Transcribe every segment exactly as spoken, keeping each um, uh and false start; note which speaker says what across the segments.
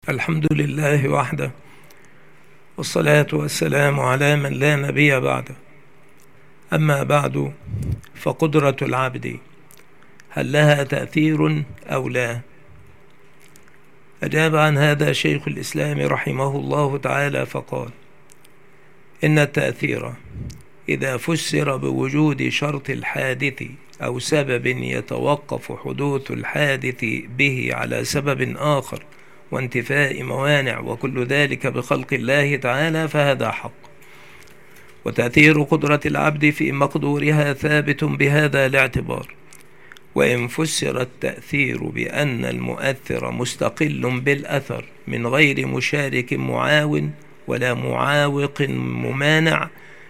Speaker 1: الحمد لله وحده، والصلاة والسلام على من لا نبي بعده. أما بعد، فقدرة العبد هل لها تأثير أو لا؟ أجاب عن هذا شيخ الإسلام رحمه الله تعالى فقال: إن التأثير إذا فسر بوجود شرط الحادث أو سبب يتوقف حدوث الحادث به على سبب آخر وانتفاء موانع وكل ذلك بخلق الله تعالى فهذا حق. وتأثير قدرة العبد في مقدورها ثابت بهذا الاعتبار. وإن فسر التأثير بأن المؤثر مستقل بالأثر من غير مشارك معاون ولا معاوق ممانع،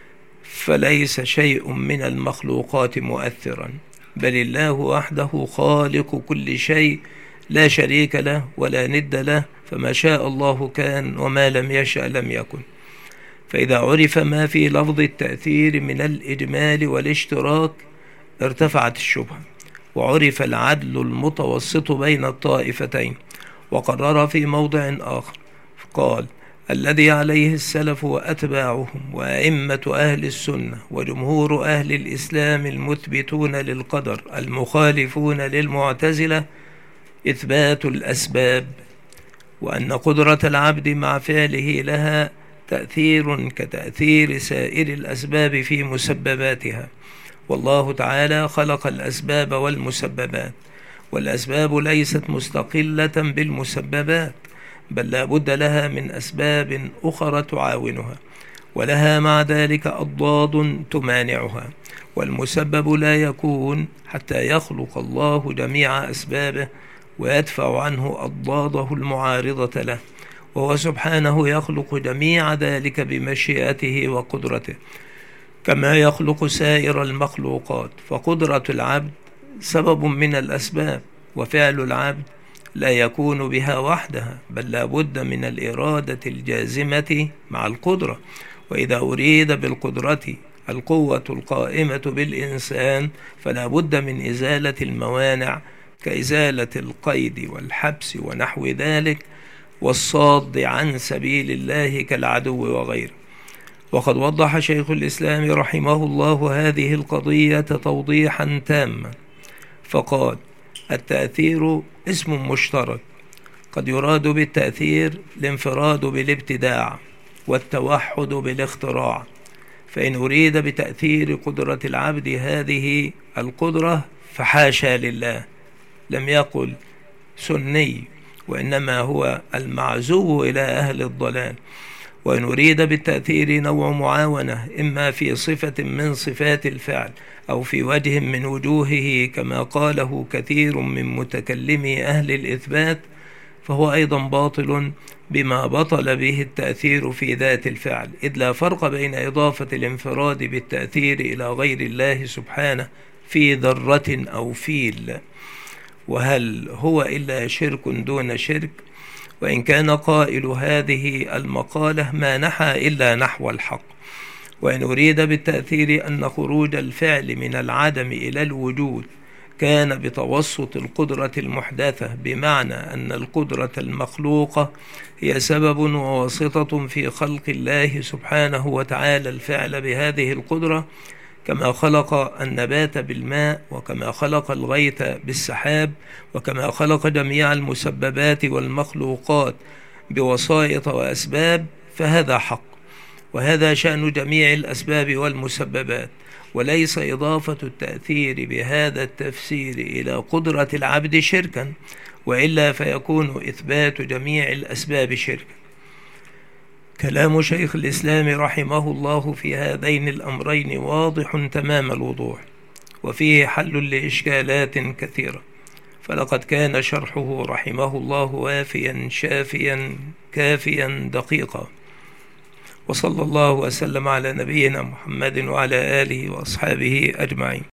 Speaker 1: فليس شيء من المخلوقات مؤثرا، بل الله وحده خالق كل شيء لا شريك له ولا ند له، فما شاء الله كان وما لم يشأ لم يكن. فإذا عرف ما في لفظ التأثير من الإجمال والاشتراك ارتفعت الشبهة، وعرف العدل المتوسط بين الطائفتين. وقرر في موضع آخر قال: الذي عليه السلف وأتباعهم وأئمة أهل السنة وجمهور أهل الإسلام المثبتون للقدر المخالفون للمعتزلة إثبات الأسباب، وأن قدرة العبد مع فعله لها تأثير كتأثير سائر الأسباب في مسبباتها. والله تعالى خلق الأسباب والمسببات، والأسباب ليست مستقلة بالمسببات، بل لا بد لها من أسباب أخرى تعاونها، ولها مع ذلك أضداد تمانعها. والمسبب لا يكون حتى يخلق الله جميع أسبابه ويدفع عنه أضداده المعارضة له، وهو سبحانه يخلق جميع ذلك بمشيئته وقدرته كما يخلق سائر المخلوقات. فقدرة العبد سبب من الأسباب، وفعل العبد لا يكون بها وحدها، بل لا بد من الإرادة الجازمة مع القدرة. وإذا أريد بالقدرة القوة القائمة بالإنسان فلا بد من إزالة الموانع كإزالة القيد والحبس ونحو ذلك، والصاد عن سبيل الله كالعدو وغيره. وقد وضح شيخ الإسلام رحمه الله هذه القضية توضيحا تاما فقال: التأثير اسم مشترك، قد يراد بالتأثير الانفراد بالابتداع والتوحد بالاختراع. فإن أريد بتأثير قدرة العبد هذه القدرة فحاشا لله، لم يقل سني، وإنما هو المعزو إلى أهل الضلال. وإن أريد بالتأثير نوع معاونة، إما في صفة من صفات الفعل أو في وجه من وجوهه كما قاله كثير من متكلمي أهل الإثبات، فهو أيضا باطل بما بطل به التأثير في ذات الفعل، إذ لا فرق بين إضافة الانفراد بالتأثير إلى غير الله سبحانه في ذرة أو فيل، وهل هو إلا شرك دون شرك؟ وإن كان قائل هذه المقالة ما نحى إلا نحو الحق. وإن أريد بالتأثير أن خروج الفعل من العدم إلى الوجود كان بتوسط القدرة المحدثة، بمعنى أن القدرة المخلوقة هي سبب وواسطة في خلق الله سبحانه وتعالى الفعل بهذه القدرة، كما خلق النبات بالماء، وكما خلق الغيث بالسحاب، وكما خلق جميع المسببات والمخلوقات بوسائط وأسباب، فهذا حق. وهذا شأن جميع الأسباب والمسببات، وليس إضافة التأثير بهذا التفسير إلى قدرة العبد شركا، وإلا فيكون إثبات جميع الأسباب شركا. كلام شيخ الإسلام رحمه الله في هذين الأمرين واضح تمام الوضوح، وفيه حل لإشكالات كثيرة، فلقد كان شرحه رحمه الله وافيا شافيا كافيا دقيقا. وصلى الله وسلم على نبينا محمد وعلى آله وأصحابه أجمعين.